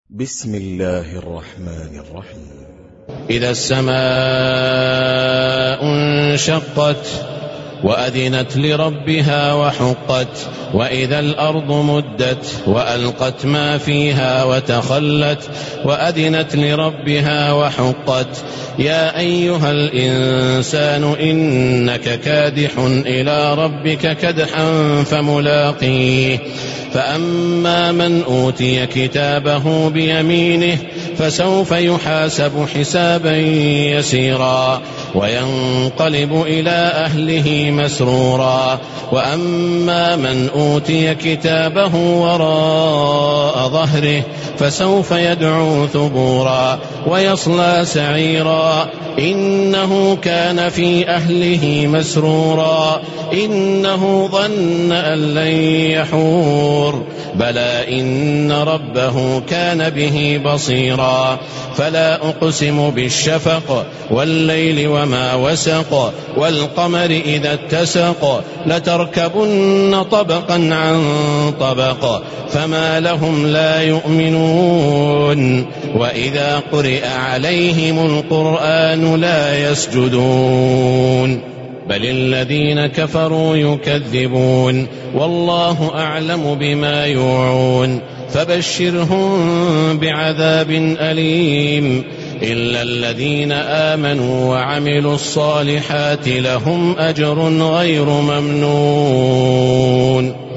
بسم الله الرحمن الرحيم. إذا السماء انشقت وأذنت لربها وحقت وإذا الأرض مدت وألقت ما فيها وتخلت وأذنت لربها وحقت يا أيها الإنسان إنك كادح إلى ربك كدحا فملاقيه فأما من أوتي كتابه بيمينه فسوف يحاسب حسابا يسيرا وينقلب إلى أهله مسرورا وأما من أوتي كتابه وراء ظهره فسوف يدعو ثبورا ويصلى سعيرا إنه كان في أهله مسرورا إنه ظن أن لن يحور بلى إن ربه كان به بصيرا فلا أقسم بالشفق والليل وما وسق والقمر إذا اتسق لتركبن طبقا عن طبق فما لهم لا يؤمنون وإذا قرئ عليهم القرآن لا يسجدون بل الذين كفروا يكذبون والله أعلم بما يوعون فبشرهم بعذاب أليم إلا الذين آمنوا وعملوا الصالحات لهم أجر غير ممنون.